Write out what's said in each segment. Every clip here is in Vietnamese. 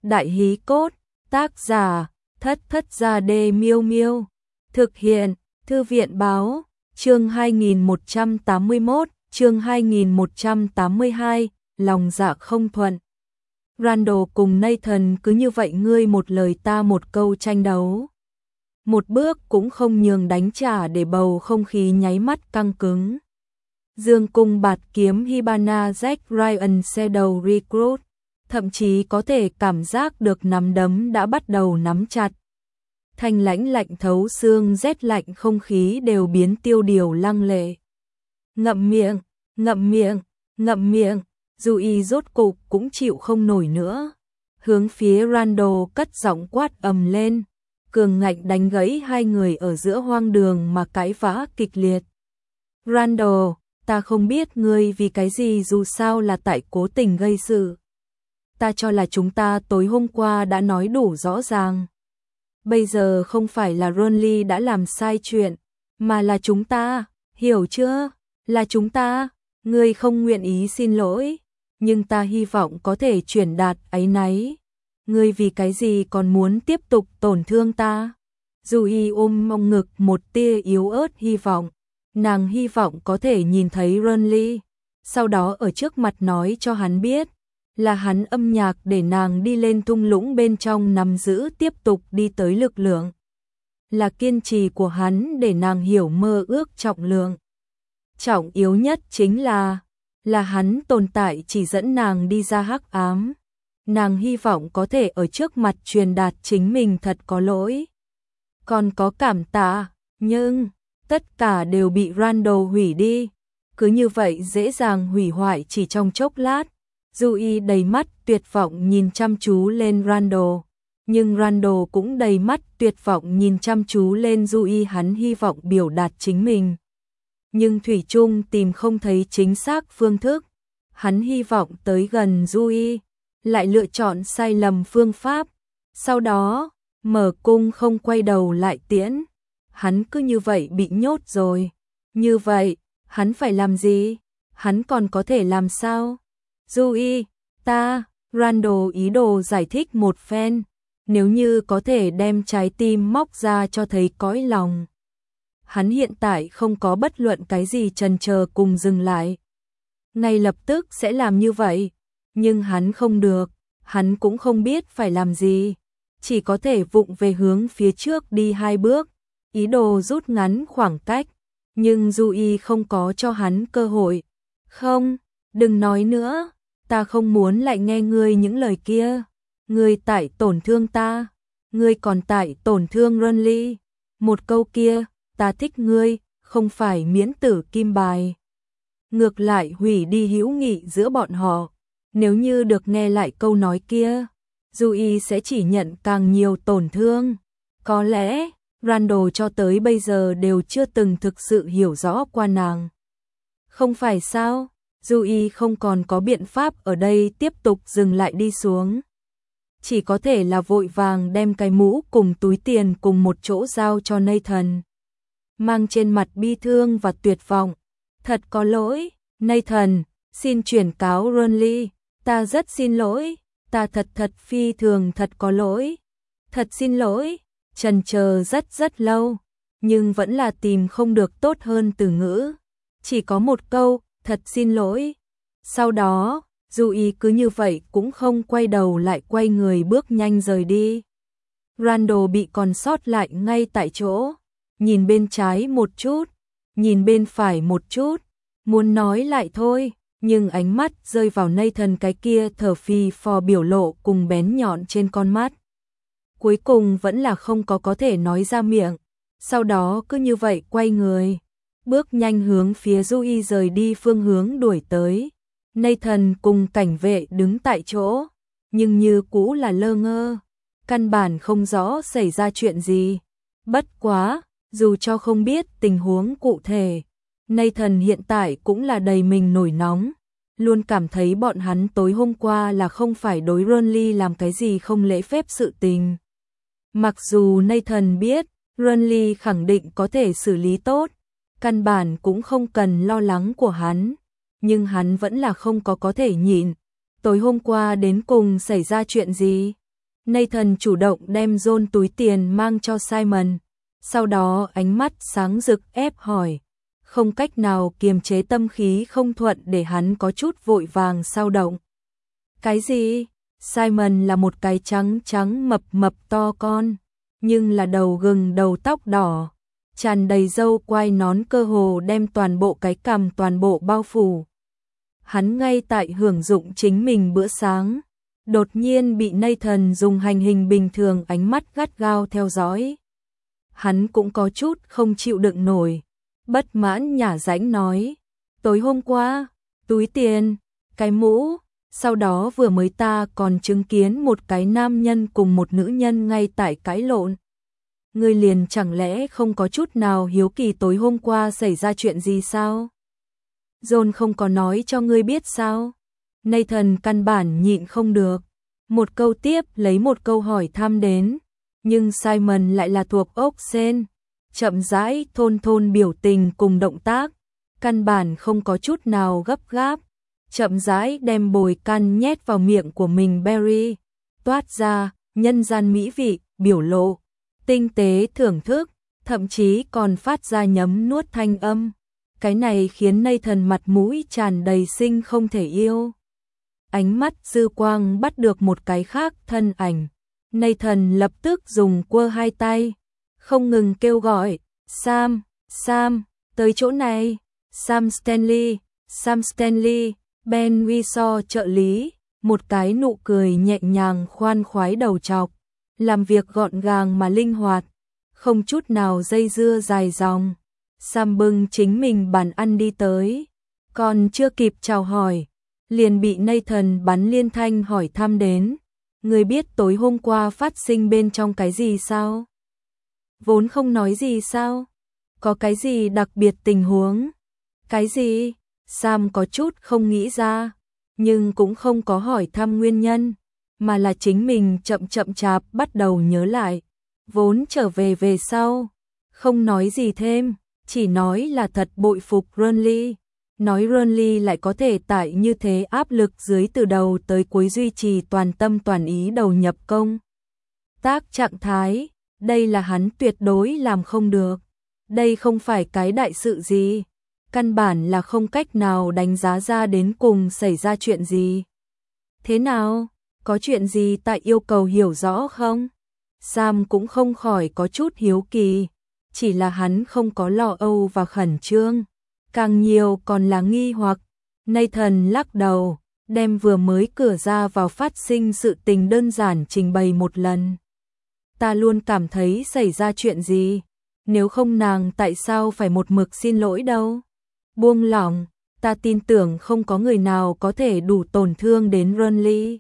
Đại hí cốt, tác giả, Thất Thất Gia Đê Miêu Miêu. Thực hiện, Thư viện báo, chương 2181, chương 2182, lòng dạ không thuận. Randall cùng Nathan cứ như vậy ngươi một lời ta một câu tranh đấu. Một bước cũng không nhường đánh trả để bầu không khí nháy mắt căng cứng. Dương cung bạt kiếm Hibana Jack Ryan Shadow Recruit, thậm chí có thể cảm giác được nắm đấm đã bắt đầu nắm chặt. Thanh lãnh lạnh thấu xương, rét lạnh không khí đều biến tiêu điều lăng lệ. Ngậm miệng, ngậm miệng, ngậm miệng, Dewey rốt cục cũng chịu không nổi nữa. Hướng phía Randall cất giọng quát ầm lên, cường ngạnh đánh gãy hai người ở giữa hoang đường mà cãi vã kịch liệt. Randall, ta không biết ngươi vì cái gì, dù sao là tại cố tình gây sự. Ta cho là chúng ta tối hôm qua đã nói đủ rõ ràng. Bây giờ không phải là Ronly đã làm sai chuyện, mà là chúng ta, hiểu chưa? Là chúng ta, ngươi không nguyện ý xin lỗi, nhưng ta hy vọng có thể truyền đạt áy náy. Ngươi vì cái gì còn muốn tiếp tục tổn thương ta? Dewey ôm mong ngực một tia yếu ớt hy vọng. Nàng hy vọng có thể nhìn thấy Ronly, sau đó ở trước mặt nói cho hắn biết, là hắn âm nhạc để nàng đi lên thung lũng bên trong nắm giữ tiếp tục đi tới lực lượng. Là kiên trì của hắn để nàng hiểu mơ ước trọng lượng. Trọng yếu nhất chính là hắn tồn tại chỉ dẫn nàng đi ra hắc ám. Nàng hy vọng có thể ở trước mặt truyền đạt chính mình thật có lỗi. Còn có cảm tạ, nhưng tất cả đều bị Randall hủy đi. Cứ như vậy dễ dàng hủy hoại chỉ trong chốc lát. Dewey đầy mắt tuyệt vọng nhìn chăm chú lên Randall. Nhưng Randall cũng đầy mắt tuyệt vọng nhìn chăm chú lên Dewey, hắn hy vọng biểu đạt chính mình. Nhưng thủy chung tìm không thấy chính xác phương thức. Hắn hy vọng tới gần Dewey, lại lựa chọn sai lầm phương pháp. Sau đó, mở cung không quay đầu lại tiễn. Hắn cứ như vậy bị nhốt rồi. Như vậy, hắn phải làm gì? Hắn còn có thể làm sao? Dewey, Randall ý đồ giải thích một phen. Nếu như có thể đem trái tim móc ra cho thấy cõi lòng. Hắn hiện tại không có bất luận cái gì chần chờ cùng dừng lại. Ngay lập tức sẽ làm như vậy. Nhưng hắn không được. Hắn cũng không biết phải làm gì. Chỉ có thể vụng về hướng phía trước đi 2 bước. Ý đồ rút ngắn khoảng cách, nhưng Dewey không có cho hắn cơ hội. Không, đừng nói nữa, ta không muốn lại nghe ngươi những lời kia. Ngươi tại tổn thương ta, ngươi còn tại tổn thương Ronly. Một câu kia, ta thích ngươi, không phải miễn tử kim bài. Ngược lại hủy đi hữu nghị giữa bọn họ. Nếu như được nghe lại câu nói kia, Dewey sẽ chỉ nhận càng nhiều tổn thương. Có lẽ Randall cho tới bây giờ đều chưa từng thực sự hiểu rõ qua nàng. Không phải sao? Dewey không còn có biện pháp ở đây tiếp tục dừng lại đi xuống. Chỉ có thể là vội vàng đem cái mũ cùng túi tiền cùng một chỗ giao cho Nathan. Mang trên mặt bi thương và tuyệt vọng. Thật có lỗi, Nathan, xin chuyển cáo Ronly. Ta rất xin lỗi, ta thật phi thường thật có lỗi. Thật xin lỗi. Chần chờ rất lâu, nhưng vẫn là tìm không được tốt hơn từ ngữ. Chỉ có một câu, thật xin lỗi. Sau đó, Dewey cứ như vậy cũng không quay đầu lại, quay người bước nhanh rời đi. Randall bị còn sót lại ngay tại chỗ, nhìn bên trái một chút, nhìn bên phải một chút, muốn nói lại thôi, nhưng ánh mắt rơi vào Nathan cái kia thở phì phò biểu lộ cùng bén nhọn trên con mắt. Cuối cùng vẫn là không có thể nói ra miệng. Sau đó cứ như vậy quay người, bước nhanh hướng phía Dewey rời đi phương hướng đuổi tới. Nathan cùng cảnh vệ đứng tại chỗ, nhưng như cũ là lơ ngơ, căn bản không rõ xảy ra chuyện gì. Bất quá, dù cho không biết tình huống cụ thể, Nathan hiện tại cũng là đầy mình nổi nóng, luôn cảm thấy bọn hắn tối hôm qua là không phải đối Ronly làm cái gì không lễ phép sự tình. Mặc dù Nathan biết Ronly khẳng định có thể xử lý tốt, căn bản cũng không cần lo lắng của hắn, nhưng hắn vẫn là không có thể nhịn. Tối hôm qua đến cùng xảy ra chuyện gì? Nathan chủ động đem John túi tiền mang cho Simon, sau đó ánh mắt sáng rực ép hỏi, không cách nào kiềm chế tâm khí không thuận để hắn có chút vội vàng xao động. Cái gì? Simon là một cái trắng trắng mập mập to con, nhưng là đầu gừng đầu tóc đỏ, tràn đầy râu quai nón cơ hồ đem toàn bộ cái cằm toàn bộ bao phủ. Hắn ngay tại hưởng dụng chính mình bữa sáng, đột nhiên bị Nathan dùng hành hình bình thường ánh mắt gắt gao theo dõi. Hắn cũng có chút không chịu đựng nổi, bất mãn nhả rãnh nói, tối hôm qua, túi tiền, cái mũ, sau đó vừa mới ta còn chứng kiến một cái nam nhân cùng một nữ nhân ngay tại cãi lộn. Ngươi liền chẳng lẽ không có chút nào hiếu kỳ tối hôm qua xảy ra chuyện gì sao? John không có nói cho ngươi biết sao? Nathan căn bản nhịn không được, một câu tiếp lấy một câu hỏi thăm đến, nhưng Simon lại là thuộc ốc sên, chậm rãi thôn thôn biểu tình cùng động tác, căn bản không có chút nào gấp gáp, chậm rãi đem bồi căn nhét vào miệng của mình. Berry toát ra nhân gian mỹ vị, biểu lộ tinh tế thưởng thức, thậm chí còn phát ra nhấm nuốt thanh âm. Cái này khiến Nathan mặt mũi tràn đầy sinh không thể yêu. Ánh mắt dư quang bắt được một cái khác thân ảnh. Nathan lập tức dùng quơ hai tay, không ngừng kêu gọi, Sam, Sam, tới chỗ này, Sam Stanley, Ben Whishaw trợ lý, một cái nụ cười nhẹ nhàng khoan khoái đầu trọc, làm việc gọn gàng mà linh hoạt, không chút nào dây dưa dài dòng. Sam bưng chính mình bàn ăn đi tới, còn chưa kịp chào hỏi, liền bị Nathan bắn liên thanh hỏi thăm đến. Người biết tối hôm qua phát sinh bên trong cái gì sao? Vốn không nói gì sao? Có cái gì đặc biệt tình huống? Cái gì? Sam có chút không nghĩ ra, nhưng cũng không có hỏi thăm nguyên nhân, mà là chính mình chậm chạp bắt đầu nhớ lại. Vốn trở về sau, không nói gì thêm, chỉ nói là thật bội phục Ronly. Nói Ronly lại có thể tại như thế áp lực dưới từ đầu tới cuối duy trì toàn tâm toàn ý đầu nhập công tác trạng thái, đây là hắn tuyệt đối làm không được. Đây không phải cái đại sự gì, căn bản là không cách nào đánh giá ra đến cùng xảy ra chuyện gì. Thế nào, có chuyện gì tại yêu cầu hiểu rõ không? Sam cũng không khỏi có chút hiếu kỳ, chỉ là hắn không có lo âu và khẩn trương, càng nhiều còn là nghi hoặc. Nathan lắc đầu, đem vừa mới cửa ra vào phát sinh sự tình đơn giản trình bày một lần. Ta luôn cảm thấy xảy ra chuyện gì, nếu không nàng tại sao phải một mực xin lỗi đâu. Buông lỏng, ta tin tưởng không có người nào có thể đủ tổn thương đến Ronly.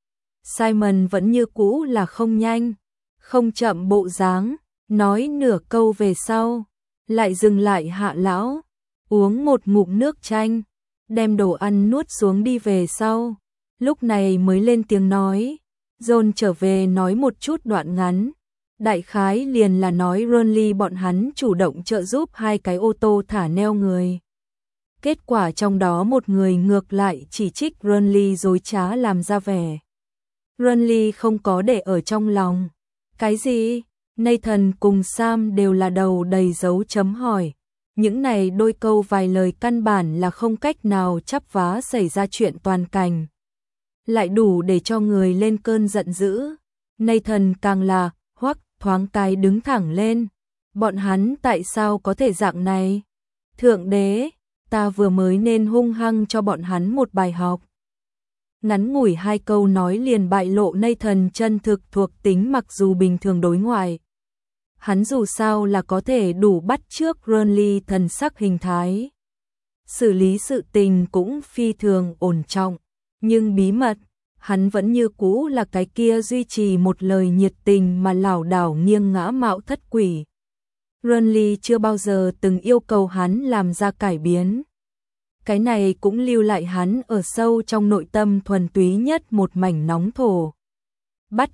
Simon vẫn như cũ là không nhanh, không chậm bộ dáng, nói nửa câu về sau, lại dừng lại hạ lão, uống một ngụm nước chanh, đem đồ ăn nuốt xuống đi về sau, lúc này mới lên tiếng nói. John trở về nói một chút đoạn ngắn, đại khái liền là nói Ronly bọn hắn chủ động trợ giúp hai cái ô tô thả neo người. Kết quả trong đó một người ngược lại chỉ trích Ronly dối trá làm ra vẻ. Ronly không có để ở trong lòng. Cái gì? Nathan cùng Sam đều là đầu đầy dấu chấm hỏi. Những này đôi câu vài lời căn bản là không cách nào chắp vá xảy ra chuyện toàn cảnh, lại đủ để cho người lên cơn giận dữ. Nathan càng là hoắc thoáng cái đứng thẳng lên. Bọn hắn tại sao có thể dạng này? Thượng đế, ta vừa mới nên hung hăng cho bọn hắn một bài học. Ngắn ngủi hai câu nói liền bại lộ Nathan chân thực thuộc tính, mặc dù bình thường đối ngoại. Hắn dù sao là có thể đủ bắt chước Ronly thần sắc hình thái. Xử lý sự tình cũng phi thường ổn trọng, nhưng bí mật, hắn vẫn như cũ là cái kia duy trì một lời nhiệt tình mà lảo đảo nghiêng ngã mạo thất quỷ. Ronly chưa bao giờ từng yêu cầu hắn làm ra cải biến. Cái này cũng lưu lại hắn ở sâu trong nội tâm thuần túy nhất một mảnh nóng thổ. Bắt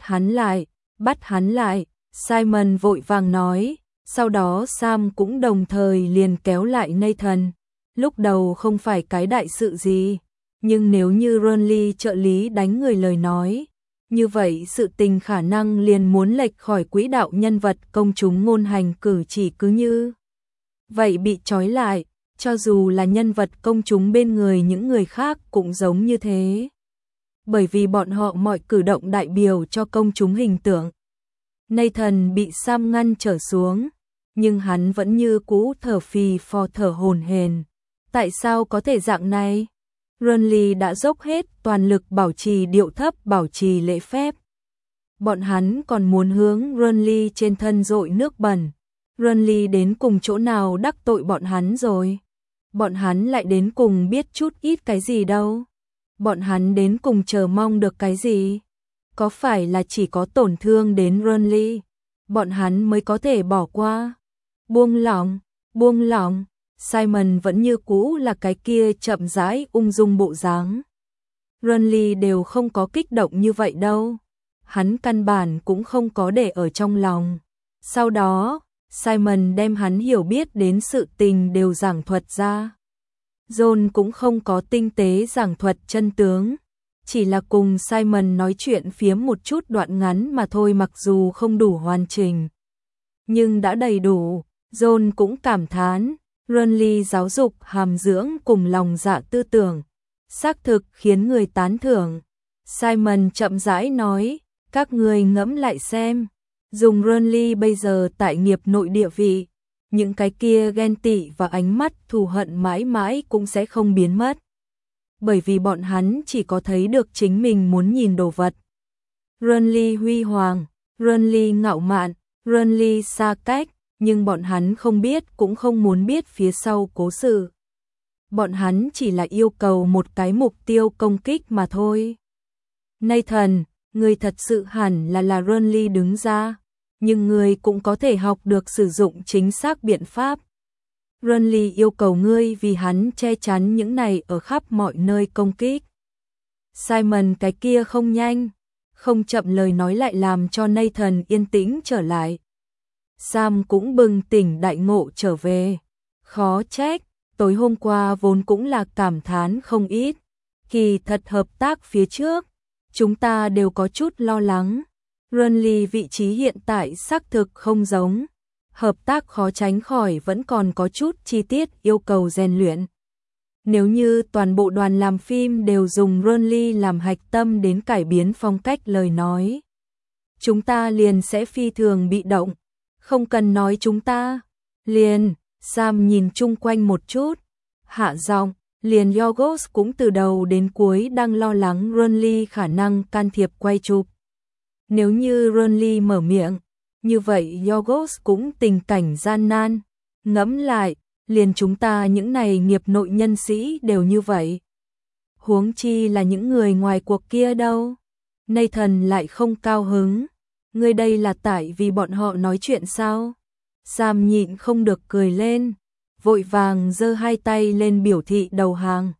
hắn lại, Simon vội vàng nói, sau đó Sam cũng đồng thời liền kéo lại Nathan. Lúc đầu không phải cái đại sự gì, nhưng nếu như Ronly trợ lý đánh người lời nói, Như vậy sự tình khả năng liền muốn lệch khỏi quỹ đạo, nhân vật công chúng ngôn hành cử chỉ cứ như vậy bị trói lại, cho dù là nhân vật công chúng bên người những người khác cũng giống như thế. Bởi vì bọn họ mọi cử động đại biểu cho công chúng hình tượng. Nathan bị Sam ngăn trở xuống, nhưng hắn vẫn như cũ thở phì phò thở hổn hển. Tại sao có thể dạng này? Renly đã dốc hết toàn lực bảo trì điệu thấp, bảo trì lễ phép. Bọn hắn còn muốn hướng Renly trên thân dội nước bẩn. Renly đến cùng chỗ nào đắc tội bọn hắn rồi? Bọn hắn lại đến cùng biết chút ít cái gì đâu? Bọn hắn đến cùng chờ mong được cái gì? Có phải là chỉ có tổn thương đến Renly, bọn hắn mới có thể bỏ qua? Buông lỏng. Simon vẫn như cũ là cái kia chậm rãi ung dung bộ dáng. Renly đều không có kích động như vậy đâu. Hắn căn bản cũng không có để ở trong lòng. Sau đó, Simon đem hắn hiểu biết đến sự tình đều giảng thuật ra. John cũng không có tinh tế giảng thuật chân tướng, chỉ là cùng Simon nói chuyện phiếm một chút đoạn ngắn mà thôi, mặc dù không đủ hoàn chỉnh, nhưng đã đầy đủ. John cũng cảm thán, Renly giáo dục hàm dưỡng cùng lòng dạ tư tưởng, xác thực khiến người tán thưởng. Simon chậm rãi nói, các người ngẫm lại xem, dùng Renly bây giờ tại nghiệp nội địa vị, những cái kia ghen tị và ánh mắt thù hận mãi mãi cũng sẽ không biến mất. Bởi vì bọn hắn chỉ có thấy được chính mình muốn nhìn đồ vật. Renly huy hoàng, Renly ngạo mạn, Renly xa cách, nhưng bọn hắn không biết cũng không muốn biết phía sau cố sự. Bọn hắn chỉ là yêu cầu một cái mục tiêu công kích mà thôi. Nathan, người thật sự hẳn là Renly đứng ra, nhưng ngươi cũng có thể học được sử dụng chính xác biện pháp. Renly yêu cầu ngươi vì hắn che chắn những này ở khắp mọi nơi công kích. Simon cái kia không nhanh, không chậm lời nói lại làm cho Nathan yên tĩnh trở lại. Sam cũng bừng tỉnh đại ngộ trở về. Khó trách, tối hôm qua vốn cũng là cảm thán không ít. Kỳ thật hợp tác phía trước, chúng ta đều có chút lo lắng. Renly vị trí hiện tại xác thực không giống. Hợp tác khó tránh khỏi vẫn còn có chút chi tiết yêu cầu rèn luyện. Nếu như toàn bộ đoàn làm phim đều dùng Renly làm hạch tâm đến cải biến phong cách lời nói, chúng ta liền sẽ phi thường bị động. Không cần nói chúng ta, liền, Sam nhìn chung quanh một chút, hạ giọng, liền Yorgos cũng từ đầu đến cuối đang lo lắng Renly khả năng can thiệp quay chụp. Nếu như Renly mở miệng, như vậy Yorgos cũng tình cảnh gian nan. Ngẫm lại, liền chúng ta những này nghiệp nội nhân sĩ đều như vậy. Huống chi là những người ngoài cuộc kia đâu. Nathan lại không cao hứng. Ngươi đây là tại vì bọn họ nói chuyện sao? Sam nhịn không được cười lên, vội vàng giơ hai tay lên biểu thị đầu hàng.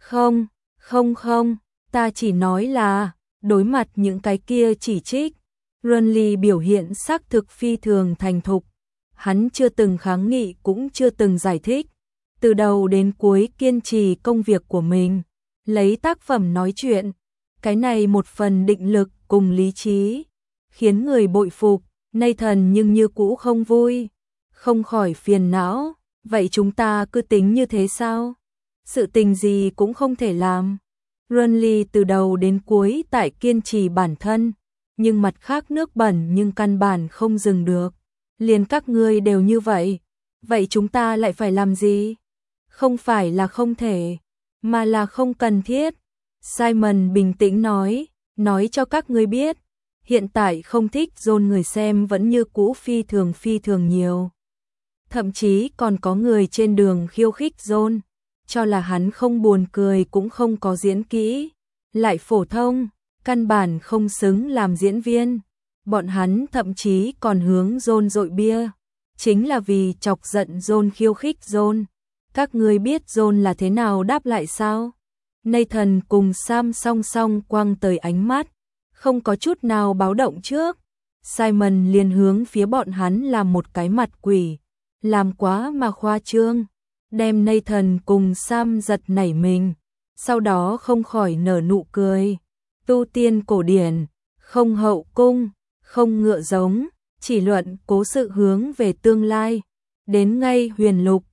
Không, ta chỉ nói là, đối mặt những cái kia chỉ trích, Renly biểu hiện xác thực phi thường thành thục. Hắn chưa từng kháng nghị cũng chưa từng giải thích, từ đầu đến cuối kiên trì công việc của mình, lấy tác phẩm nói chuyện. Cái này một phần định lực cùng lý trí, khiến người bội phục. Nathan nhưng như cũ không vui, không khỏi phiền não. Vậy chúng ta cứ tính như thế sao? Sự tình gì cũng không thể làm. Renly từ đầu đến cuối tại kiên trì bản thân, nhưng mặt khác nước bẩn nhưng căn bản không dừng được. Liền các ngươi đều như vậy, vậy chúng ta lại phải làm gì? Không phải là không thể, mà là không cần thiết. Simon bình tĩnh nói cho các ngươi biết, hiện tại không thích John người xem vẫn như cũ phi thường nhiều. Thậm chí còn có người trên đường khiêu khích John, cho là hắn không buồn cười cũng không có diễn kỹ, lại phổ thông, căn bản không xứng làm diễn viên. Bọn hắn thậm chí còn hướng John dội bia, chính là vì chọc giận John, khiêu khích John. Các ngươi biết John là thế nào đáp lại sao? Nathan cùng Sam song song quăng tới ánh mắt, không có chút nào báo động trước. Simon liền hướng phía bọn hắn làm một cái mặt quỷ, làm quá mà khoa trương, đem Nathan cùng Sam giật nảy mình, sau đó không khỏi nở nụ cười. Tu tiên cổ điển, không hậu cung, không ngựa giống, chỉ luận cố sự hướng về tương lai. Đến ngay Huyền Lục,